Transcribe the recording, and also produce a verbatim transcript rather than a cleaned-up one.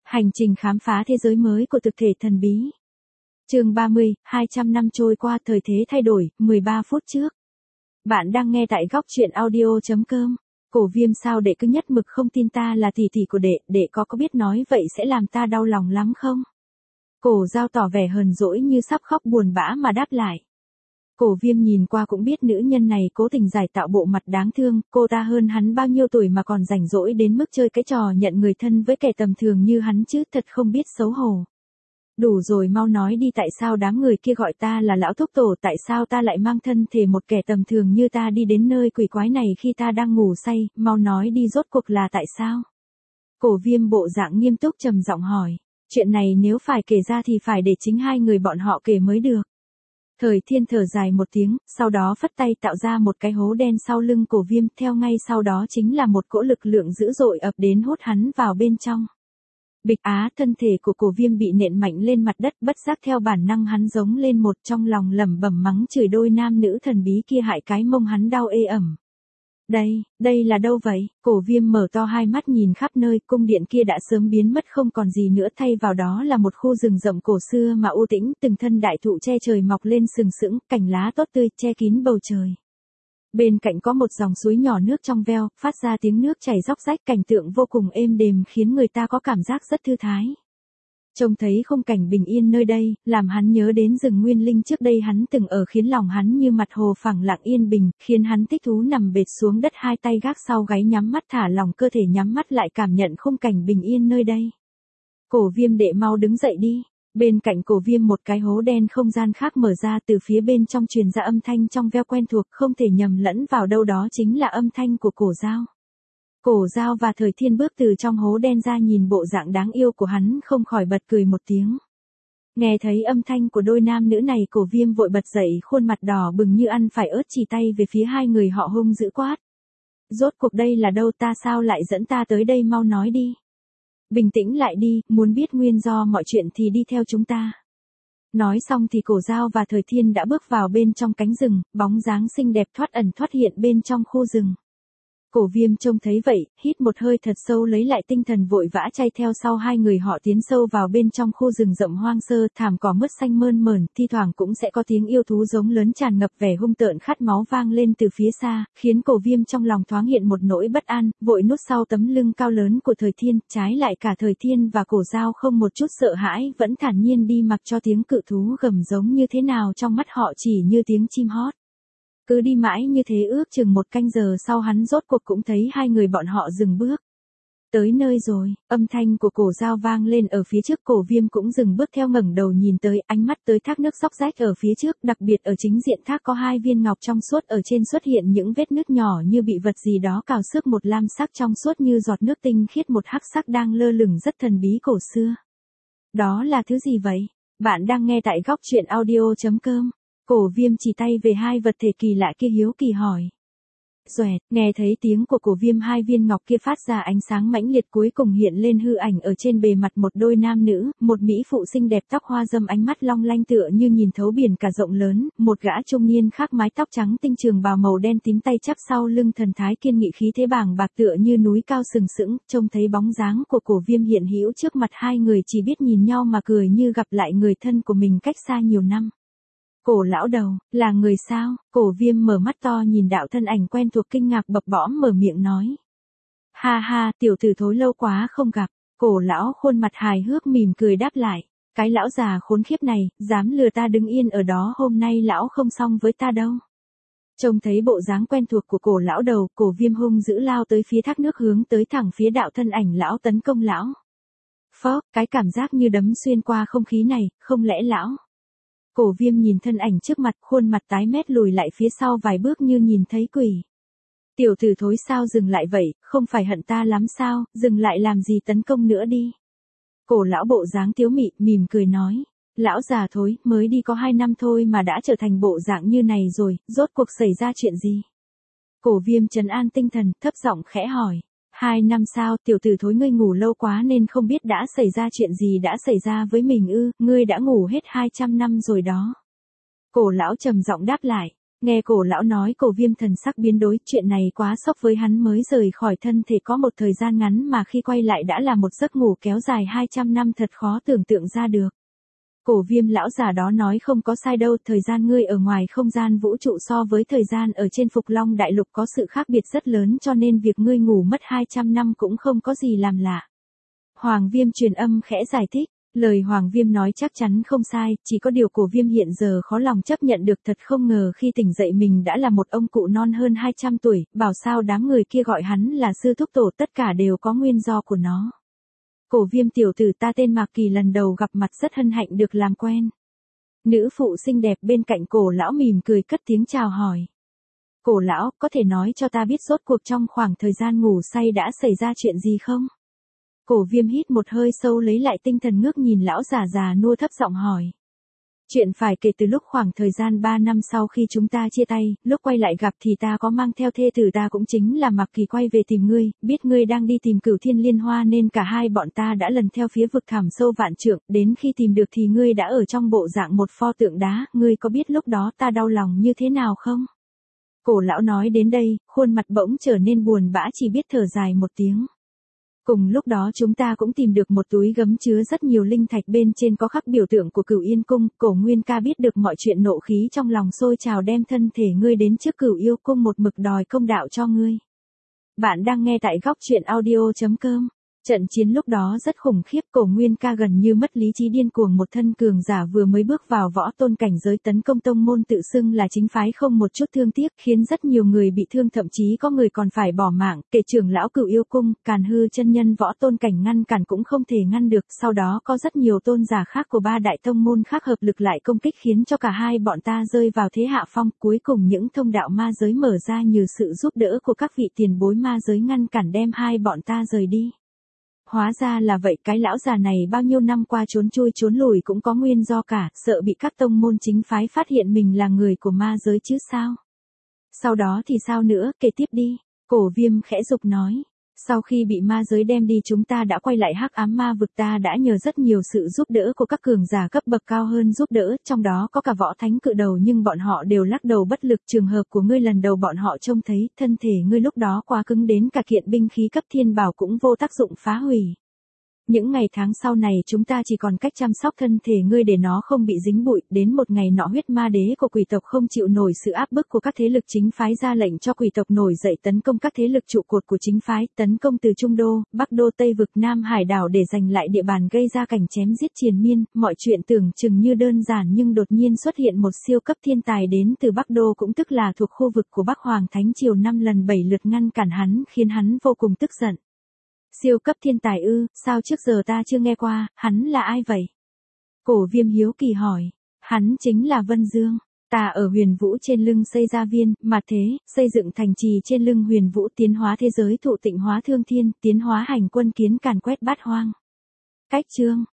Hành trình khám phá thế giới mới của thực thể thần bí. Chương ba mươi, hai trăm năm trôi qua thời thế thay đổi, mười ba phút trước. Bạn đang nghe tại góc truyện audio chấm com. Cổ Viêm sao đệ cứ nhất mực không tin ta là tỷ tỷ của đệ, đệ có có biết nói vậy sẽ làm ta đau lòng lắm không? Cổ Giao tỏ vẻ hờn dỗi như sắp khóc buồn bã mà đáp lại. Cổ Viêm nhìn qua cũng biết nữ nhân này cố tình giải tạo bộ mặt đáng thương, cô ta hơn hắn bao nhiêu tuổi mà còn rảnh rỗi đến mức chơi cái trò nhận người thân với kẻ tầm thường như hắn chứ, thật không biết xấu hổ. Đủ rồi, mau nói đi, tại sao đám người kia gọi ta là lão thúc tổ, tại sao ta lại mang thân thể một kẻ tầm thường như ta đi đến nơi quỷ quái này khi ta đang ngủ say, mau nói đi, rốt cuộc là tại sao? Cổ Viêm bộ dạng nghiêm túc trầm giọng hỏi, chuyện này nếu phải kể ra thì phải để chính hai người bọn họ kể mới được. Thời Thiên thở dài một tiếng, sau đó phất tay tạo ra một cái hố đen sau lưng Cổ Viêm, theo ngay sau đó chính là một cỗ lực lượng dữ dội ập đến hút hắn vào bên trong. Bịch á, thân thể của Cổ Viêm bị nện mạnh lên mặt đất, bất giác theo bản năng hắn giống lên một, trong lòng lẩm bẩm mắng chửi đôi nam nữ thần bí kia hại cái mông hắn đau ê ẩm. Đây, đây là đâu vậy? Cổ Viêm mở to hai mắt nhìn khắp nơi, cung điện kia đã sớm biến mất không còn gì nữa, thay vào đó là một khu rừng rậm cổ xưa mà u tĩnh, từng thân đại thụ che trời mọc lên sừng sững, cành lá tốt tươi che kín bầu trời. Bên cạnh có một dòng suối nhỏ nước trong veo, phát ra tiếng nước chảy róc rách, cảnh tượng vô cùng êm đềm khiến người ta có cảm giác rất thư thái. Trông thấy khung cảnh bình yên nơi đây, làm hắn nhớ đến rừng Nguyên Linh trước đây hắn từng ở, khiến lòng hắn như mặt hồ phẳng lặng yên bình, khiến hắn thích thú nằm bệt xuống đất, hai tay gác sau gáy, nhắm mắt thả lỏng cơ thể, nhắm mắt lại cảm nhận khung cảnh bình yên nơi đây. Cổ Viêm đệ mau đứng dậy đi. Bên cạnh Cổ Viêm một cái hố đen không gian khác mở ra, từ phía bên trong truyền ra âm thanh trong veo quen thuộc, không thể nhầm lẫn vào đâu, đó chính là âm thanh của Cổ Giao. Cổ Giao và Thời Thiên bước từ trong hố đen ra, nhìn bộ dạng đáng yêu của hắn không khỏi bật cười một tiếng. Nghe thấy âm thanh của đôi nam nữ này, Cổ Viêm vội bật dậy, khuôn mặt đỏ bừng như ăn phải ớt, chỉ tay về phía hai người họ hung dữ quát. Rốt cuộc đây là đâu, ta sao lại dẫn ta tới đây, mau nói đi. Bình tĩnh lại đi, muốn biết nguyên do mọi chuyện thì đi theo chúng ta. Nói xong thì Cổ Giao và Thời Thiên đã bước vào bên trong cánh rừng, bóng dáng xinh đẹp thoát ẩn thoát hiện bên trong khu rừng. Cổ Viêm trông thấy vậy, hít một hơi thật sâu, lấy lại tinh thần, vội vã chạy theo sau hai người họ tiến sâu vào bên trong khu rừng rậm hoang sơ, thảm cỏ mướt xanh mơn mởn, thi thoảng cũng sẽ có tiếng yêu thú giống lớn tràn ngập vẻ hung tợn khát máu vang lên từ phía xa, khiến Cổ Viêm trong lòng thoáng hiện một nỗi bất an, vội núp sau tấm lưng cao lớn của Thời Thiên, trái lại cả Thời Thiên và Cổ Giao không một chút sợ hãi, vẫn thản nhiên đi, mặc cho tiếng cự thú gầm giống như thế nào trong mắt họ chỉ như tiếng chim hót. Cứ đi mãi như thế, ước chừng một canh giờ sau hắn rốt cuộc cũng thấy hai người bọn họ dừng bước. Tới nơi rồi, âm thanh của Cổ Giao vang lên ở phía trước, Cổ Viêm cũng dừng bước theo, ngẩng đầu nhìn tới, ánh mắt tới thác nước xóc rách ở phía trước, đặc biệt ở chính diện thác có hai viên ngọc trong suốt, ở trên xuất hiện những vết nứt nhỏ như bị vật gì đó cào xước, một lam sắc trong suốt như giọt nước tinh khiết, một hắc sắc đang lơ lửng rất thần bí cổ xưa. Đó là thứ gì vậy? Bạn đang nghe tại góc truyện audio chấm com. Cổ Viêm chỉ tay về hai vật thể kỳ lạ kia, hiếu kỳ hỏi. Xoẹt, nghe thấy tiếng của Cổ Viêm, hai viên ngọc kia phát ra ánh sáng mãnh liệt, cuối cùng hiện lên hư ảnh ở trên bề mặt một đôi nam nữ, một mỹ phụ xinh đẹp tóc hoa râm, ánh mắt long lanh tựa như nhìn thấu biển cả rộng lớn, một gã trung niên khác mái tóc trắng tinh, trường bào màu đen tím, tay chắp sau lưng, thần thái kiên nghị, khí thế bàng bạc tựa như núi cao sừng sững. Trông thấy bóng dáng của Cổ Viêm hiện hữu trước mặt, hai người chỉ biết nhìn nhau mà cười như gặp lại người thân của mình cách xa nhiều năm. Cổ lão đầu, là người sao? Cổ Viêm mở mắt to nhìn đạo thân ảnh quen thuộc, kinh ngạc bập bõm mở miệng nói. Ha ha, tiểu tử thối lâu quá không gặp. Cổ lão khuôn mặt hài hước mỉm cười đáp lại. Cái lão già khốn khiếp này, dám lừa ta đứng yên ở đó, hôm nay lão không xong với ta đâu. Trông thấy bộ dáng quen thuộc của cổ lão đầu, Cổ Viêm hung dữ lao tới phía thác nước, hướng tới thẳng phía đạo thân ảnh lão, tấn công lão. Phó, cái cảm giác như đấm xuyên qua không khí này, không lẽ lão... Cổ Viêm nhìn thân ảnh trước mặt, khuôn mặt tái mét lùi lại phía sau vài bước như nhìn thấy quỷ. Tiểu tử thối, sao dừng lại vậy, không phải hận ta lắm sao, dừng lại làm gì, tấn công nữa đi. Cổ lão bộ dáng tiếu mị, mỉm cười nói. Lão già thối, mới đi có hai năm thôi mà đã trở thành bộ dạng như này rồi, rốt cuộc xảy ra chuyện gì? Cổ Viêm trấn an tinh thần, thấp giọng khẽ hỏi. Hai năm sao, tiểu tử thối, ngươi ngủ lâu quá nên không biết đã xảy ra chuyện gì đã xảy ra với mình ư, ngươi đã ngủ hết hai trăm năm rồi đó. Cổ lão trầm giọng đáp lại. Nghe cổ lão nói, Cổ Viêm thần sắc biến đổi, chuyện này quá sốc với hắn, mới rời khỏi thân thể có một thời gian ngắn mà khi quay lại đã là một giấc ngủ kéo dài hai trăm năm, thật khó tưởng tượng ra được. Cổ Viêm lão già đó nói không có sai đâu, thời gian ngươi ở ngoài không gian vũ trụ so với thời gian ở trên Phục Long Đại Lục có sự khác biệt rất lớn, cho nên việc ngươi ngủ mất hai trăm năm cũng không có gì làm lạ. Hoàng Viêm truyền âm khẽ giải thích. Lời Hoàng Viêm nói chắc chắn không sai, chỉ có điều Cổ Viêm hiện giờ khó lòng chấp nhận được, thật không ngờ khi tỉnh dậy mình đã là một ông cụ non hơn hai trăm tuổi, bảo sao đám người kia gọi hắn là sư thúc tổ, tất cả đều có nguyên do của nó. Cổ Viêm tiểu tử, ta tên Mạc Kỳ, lần đầu gặp mặt rất hân hạnh được làm quen. Nữ phụ xinh đẹp bên cạnh cổ lão mỉm cười cất tiếng chào hỏi. Cổ lão, có thể nói cho ta biết rốt cuộc trong khoảng thời gian ngủ say đã xảy ra chuyện gì không? Cổ Viêm hít một hơi sâu lấy lại tinh thần, ngước nhìn lão già già nua thấp giọng hỏi. Chuyện phải kể từ lúc khoảng thời gian ba năm sau khi chúng ta chia tay, lúc quay lại gặp thì ta có mang theo thê tử ta cũng chính là Mạc Kỳ quay về tìm ngươi, biết ngươi đang đi tìm Cửu Thiên Liên Hoa nên cả hai bọn ta đã lần theo phía vực thẳm sâu vạn trượng, đến khi tìm được thì ngươi đã ở trong bộ dạng một pho tượng đá, ngươi có biết lúc đó ta đau lòng như thế nào không? Cổ lão nói đến đây, khuôn mặt bỗng trở nên buồn bã, chỉ biết thở dài một tiếng. Cùng lúc đó chúng ta cũng tìm được một túi gấm chứa rất nhiều linh thạch, bên trên có khắc biểu tượng của Cửu Yên Cung. Cổ Nguyên ca biết được mọi chuyện, nộ khí trong lòng sôi trào, đem thân thể ngươi đến trước Cửu Yêu Cung một mực đòi công đạo cho ngươi. Bạn đang nghe tại góc truyện audio chấm com. Trận chiến lúc đó rất khủng khiếp, Cổ Nguyên ca gần như mất lý trí, điên cuồng, một thân cường giả vừa mới bước vào võ tôn cảnh giới tấn công tông môn tự xưng là chính phái không một chút thương tiếc, khiến rất nhiều người bị thương, thậm chí có người còn phải bỏ mạng, kể trưởng lão Cửu Yêu Cung, Càn Hư chân nhân võ tôn cảnh ngăn cản cũng không thể ngăn được, sau đó có rất nhiều tôn giả khác của ba đại tông môn khác hợp lực lại công kích, khiến cho cả hai bọn ta rơi vào thế hạ phong, cuối cùng những thông đạo ma giới mở ra nhờ sự giúp đỡ của các vị tiền bối ma giới ngăn cản, đem hai bọn ta rời đi. Hóa ra là vậy, cái lão già này bao nhiêu năm qua trốn chui trốn lùi cũng có nguyên do cả, sợ bị các tông môn chính phái phát hiện mình là người của ma giới chứ sao. Sau đó thì sao nữa, kể tiếp đi. Cổ Viêm khẽ dục nói. Sau khi bị ma giới đem đi, chúng ta đã quay lại hắc ám ma vực, ta đã nhờ rất nhiều sự giúp đỡ của các cường giả cấp bậc cao hơn giúp đỡ, trong đó có cả võ thánh cự đầu, nhưng bọn họ đều lắc đầu bất lực. Trường hợp của ngươi lần đầu bọn họ trông thấy, thân thể ngươi lúc đó quá cứng, đến cả kiện binh khí cấp thiên bảo cũng vô tác dụng phá hủy. Những ngày tháng sau này chúng ta chỉ còn cách chăm sóc thân thể ngươi để nó không bị dính bụi, đến một ngày nọ huyết ma đế của quỷ tộc không chịu nổi sự áp bức của các thế lực chính phái, ra lệnh cho quỷ tộc nổi dậy tấn công các thế lực trụ cột của chính phái, tấn công từ Trung Đô, Bắc Đô, Tây Vực, Nam Hải đảo để giành lại địa bàn, gây ra cảnh chém giết triền miên. Mọi chuyện tưởng chừng như đơn giản nhưng đột nhiên xuất hiện một siêu cấp thiên tài đến từ Bắc Đô, cũng tức là thuộc khu vực của Bắc Hoàng Thánh Triều, năm lần bảy lượt ngăn cản hắn, khiến hắn vô cùng tức giận. Siêu cấp thiên tài ư, sao trước giờ ta chưa nghe qua, hắn là ai vậy? Cổ Viêm hiếu kỳ hỏi. Hắn chính là Vân Dương. Ta ở Huyền Vũ trên lưng xây ra viên, mà thế, xây dựng thành trì trên lưng Huyền Vũ, tiến hóa thế giới, thụ tịnh hóa thương thiên, tiến hóa hành quân kiến càn quét bát hoang. Cách chương.